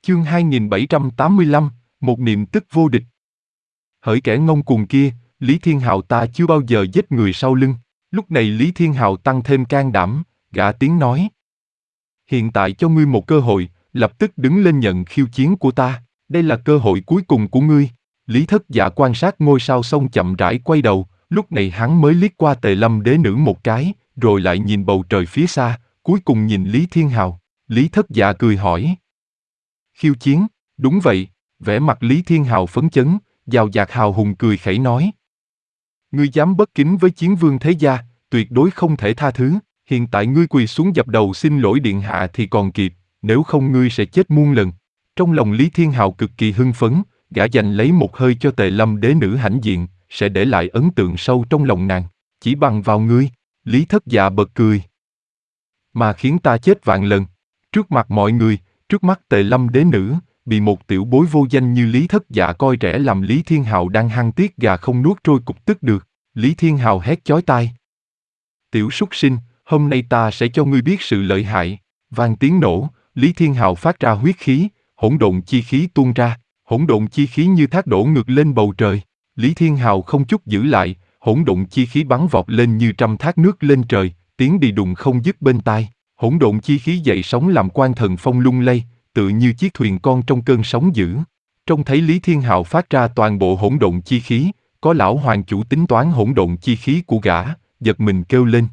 Chương 2785, một niệm tức vô địch. Hỡi kẻ ngông cuồng kia, Lý Thiên Hạo ta chưa bao giờ giết người sau lưng. Lúc này Lý Thiên Hạo tăng thêm can đảm, gã tiếng nói. Hiện tại cho ngươi một cơ hội, lập tức đứng lên nhận khiêu chiến của ta, đây là cơ hội cuối cùng của ngươi. Lý Thất Dạ quan sát ngôi sao xong chậm rãi quay đầu, lúc này hắn mới liếc qua Tề Lâm đế nữ một cái, rồi lại nhìn bầu trời phía xa, cuối cùng nhìn Lý Thiên Hạo. Lý Thất Dạ cười hỏi. Khiêu chiến, đúng vậy, vẻ mặt Lý Thiên Hạo phấn chấn, dào dạt hào hùng cười khẩy nói. Ngươi dám bất kính với chiến vương thế gia, tuyệt đối không thể tha thứ, hiện tại ngươi quỳ xuống dập đầu xin lỗi điện hạ thì còn kịp, nếu không ngươi sẽ chết muôn lần. Trong lòng Lý Thiên Hạo cực kỳ hưng phấn, gã giành lấy một hơi cho Tề Lâm đế nữ hãnh diện, sẽ để lại ấn tượng sâu trong lòng nàng, chỉ bằng vào ngươi. Lý Thất Dạ bật cười. Mà khiến ta chết vạn lần, trước mặt mọi người, trước mắt Tề Lâm đế nữ, bị một tiểu bối vô danh như Lý Thất Dạ coi rẻ làm Lý Thiên Hạo đang hăng tiết gà không nuốt trôi cục tức được. Lý Thiên Hạo hét chói tai. Tiểu súc sinh, hôm nay ta sẽ cho ngươi biết sự lợi hại. Vang tiếng nổ, Lý Thiên Hạo phát ra huyết khí, hỗn độn chi khí tuôn ra, hỗn độn chi khí như thác đổ ngược lên bầu trời. Lý Thiên Hạo không chút giữ lại, hỗn độn chi khí bắn vọt lên như trăm thác nước lên trời, tiếng đi đùng không dứt bên tai. Hỗn độn chi khí dậy sóng làm quan thần phong lung lay, tựa như chiếc thuyền con trong cơn sóng dữ. Trông thấy Lý Thiên Hạo phát ra toàn bộ hỗn độn chi khí, có lão hoàng chủ tính toán hỗn độn chi khí của gã, giật mình kêu lên.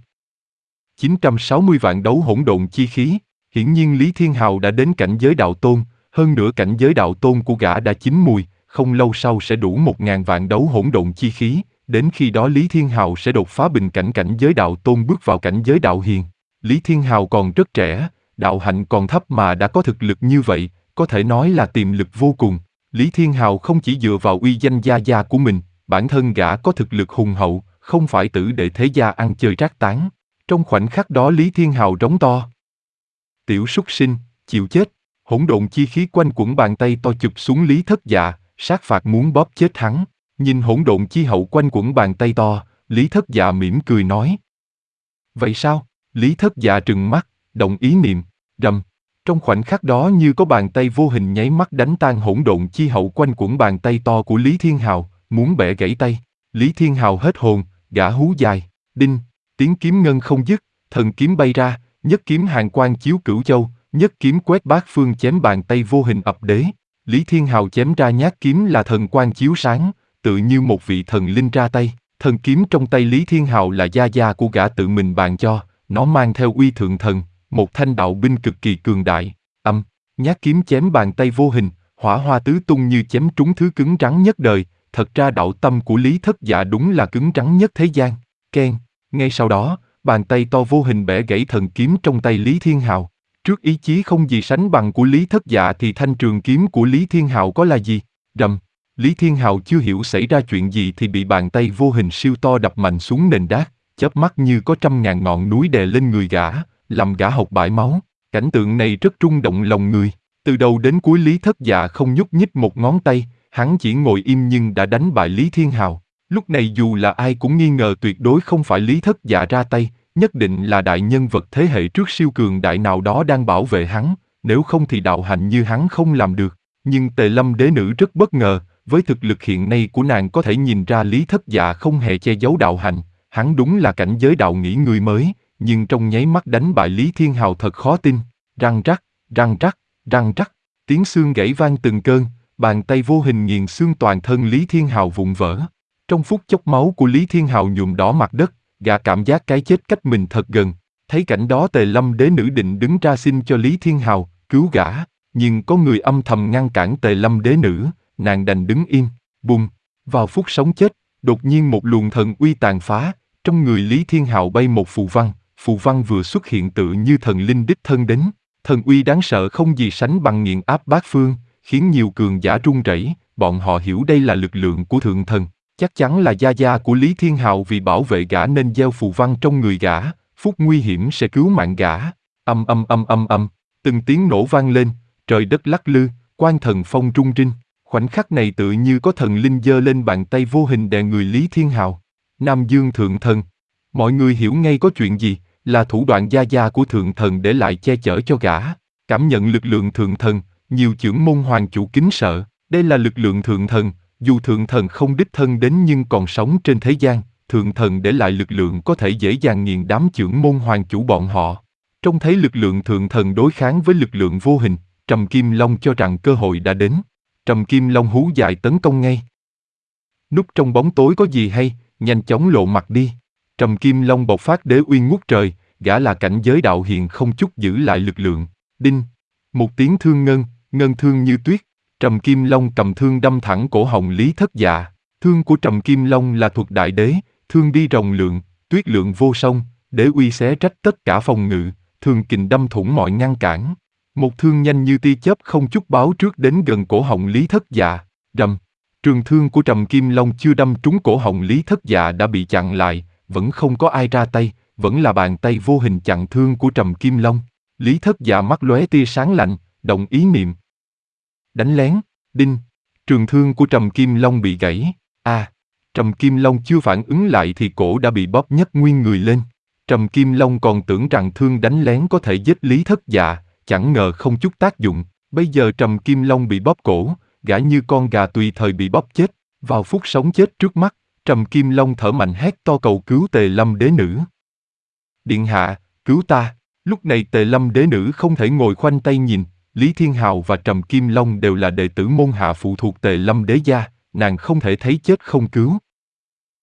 960 vạn đấu hỗn độn chi khí, hiển nhiên Lý Thiên Hạo đã đến cảnh giới đạo tôn, hơn nữa cảnh giới đạo tôn của gã đã chín mùi, không lâu sau sẽ đủ 1000 vạn đấu hỗn độn chi khí, đến khi đó Lý Thiên Hạo sẽ đột phá bình cảnh cảnh giới đạo tôn bước vào cảnh giới đạo hiền. Lý Thiên Hạo còn rất trẻ, đạo hạnh còn thấp mà đã có thực lực như vậy, có thể nói là tiềm lực vô cùng. Lý Thiên Hạo không chỉ dựa vào uy danh gia gia của mình, bản thân gã có thực lực hùng hậu, không phải tử để thế gia ăn chơi trác tán. Trong khoảnh khắc đó Lý Thiên Hạo rống to. Tiểu súc sinh, chịu chết, hỗn độn chi khí quanh quẩn bàn tay to chụp xuống Lý Thất Dạ, sát phạt muốn bóp chết hắn. Nhìn hỗn độn chi hậu quanh quẩn bàn tay to, Lý Thất Dạ mỉm cười nói. Vậy sao? Lý Thất Dạ trừng mắt, động ý niệm, rầm. Trong khoảnh khắc đó như có bàn tay vô hình nháy mắt đánh tan hỗn độn chi hậu quanh quẩn bàn tay to của Lý Thiên Hạo, muốn bẻ gãy tay. Lý Thiên Hạo hết hồn, gã hú dài, đinh, tiếng kiếm ngân không dứt, thần kiếm bay ra, nhất kiếm hàn quang chiếu cửu châu, nhất kiếm quét bát phương chém bàn tay vô hình ập đế. Lý Thiên Hạo chém ra nhát kiếm là thần quang chiếu sáng, tự như một vị thần linh ra tay. Thần kiếm trong tay Lý Thiên Hạo là gia gia của gã tự mình bàn cho, nó mang theo uy thượng thần, một thanh đạo binh cực kỳ cường đại. Nhát kiếm chém bàn tay vô hình, hỏa hoa tứ tung như chém trúng thứ cứng rắn nhất đời. Thật ra đạo tâm của Lý Thất Dạ đúng là cứng rắn nhất thế gian. Keng, ngay sau đó, bàn tay to vô hình bẻ gãy thần kiếm trong tay Lý Thiên Hạo. Trước ý chí không gì sánh bằng của Lý Thất Dạ thì thanh trường kiếm của Lý Thiên Hạo có là gì? Rầm, Lý Thiên Hạo chưa hiểu xảy ra chuyện gì thì bị bàn tay vô hình siêu to đập mạnh xuống nền đá, chớp mắt như có 100.000 ngọn núi đè lên người gã, làm gã hộc bãi máu. Cảnh tượng này rất rung động lòng người. Từ đầu đến cuối Lý Thất Dạ không nhúc nhích một ngón tay, hắn chỉ ngồi im nhưng đã đánh bại Lý Thiên Hạo. Lúc này dù là ai cũng nghi ngờ tuyệt đối không phải Lý Thất Dạ ra tay, nhất định là đại nhân vật thế hệ trước siêu cường đại nào đó đang bảo vệ hắn, nếu không thì đạo hạnh như hắn không làm được. Nhưng Tề Lâm đế nữ rất bất ngờ, với thực lực hiện nay của nàng có thể nhìn ra Lý Thất Dạ không hề che giấu đạo hạnh, hắn đúng là cảnh giới đạo nghĩa người mới, nhưng trong nháy mắt đánh bại Lý Thiên Hạo thật khó tin. Răng rắc, răng rắc, răng rắc, tiếng xương gãy vang từng cơn, bàn tay vô hình nghiền xương toàn thân Lý Thiên Hạo vụn vỡ. Trong phút chốc máu của Lý Thiên Hạo nhuộm đỏ mặt đất, gã cảm giác cái chết cách mình thật gần. Thấy cảnh đó Tề Lâm đế nữ định đứng ra xin cho Lý Thiên Hạo cứu gã, nhưng có người âm thầm ngăn cản Tề Lâm đế nữ, nàng đành đứng im. Bùng, vào phút sống chết, đột nhiên một luồng thần uy tàn phá, trong người Lý Thiên Hạo bay một phù văn vừa xuất hiện tự như thần linh đích thân đến. Thần uy đáng sợ không gì sánh bằng nghiền áp bát phương, khiến nhiều cường giả run rẩy. Bọn họ hiểu đây là lực lượng của thượng thần, chắc chắn là gia gia của Lý Thiên Hạo vì bảo vệ gã nên gieo phù văn trong người gã, phút nguy hiểm sẽ cứu mạng gã. Từng tiếng nổ vang lên, trời đất lắc lư, quan thần phong rung rinh. Khoảnh khắc này tự như có thần linh giơ lên bàn tay vô hình đè người Lý Thiên Hạo. Nam Dương thượng thần, mọi người hiểu ngay có chuyện gì, là thủ đoạn gia gia của thượng thần để lại che chở cho gã. Cảm nhận lực lượng thượng thần, nhiều chưởng môn hoàng chủ kính sợ. Đây là lực lượng thượng thần, dù thượng thần không đích thân đến nhưng còn sống trên thế gian, thượng thần để lại lực lượng có thể dễ dàng nghiền đám chưởng môn hoàng chủ bọn họ. Trông thấy lực lượng thượng thần đối kháng với lực lượng vô hình, Trầm Kim Long cho rằng cơ hội đã đến. Trầm Kim Long hú dài tấn công ngay. Núp trong bóng tối có gì hay, nhanh chóng lộ mặt đi. Trầm Kim Long bộc phát đế uy ngút trời, gã là cảnh giới đạo hiền không chút giữ lại lực lượng. Đinh! Một tiếng thương ngân, ngân thương như tuyết. Trầm Kim Long cầm thương đâm thẳng cổ họng Lý Thất Dạ. Thương của Trầm Kim Long là thuật đại đế, thương đi rồng lượng, tuyết lượng vô song, đế uy xé rách tất cả phòng ngự, thương kình đâm thủng mọi ngăn cản. Một thương nhanh như tia chớp không chút báo trước đến gần cổ họng Lý Thất Dạ. Rầm! Trường thương của Trầm Kim Long chưa đâm trúng cổ họng Lý Thất Dạ đã bị chặn lại, vẫn không có ai ra tay, vẫn là bàn tay vô hình chặn thương của Trầm Kim Long. Lý Thất Dạ mắt lóe tia sáng lạnh, động ý niệm. Đánh lén, đinh! Trường thương của Trầm Kim Long bị gãy. Trầm Kim Long chưa phản ứng lại thì cổ đã bị bóp nhấc nguyên người lên. Trầm Kim Long còn tưởng rằng thương đánh lén có thể giết Lý Thất Dạ, chẳng ngờ không chút tác dụng. Bây giờ Trầm Kim Long bị bóp cổ, gã như con gà tùy thời bị bóp chết. Vào phút sống chết trước mắt, Trầm Kim Long thở mạnh hét to cầu cứu Tề Lâm Đế Nữ. Điện hạ, cứu ta! Lúc này Tề Lâm Đế Nữ không thể ngồi khoanh tay nhìn. Lý Thiên Hào và Trầm Kim Long đều là đệ tử môn hạ phụ thuộc Tề Lâm Đế gia, nàng không thể thấy chết không cứu.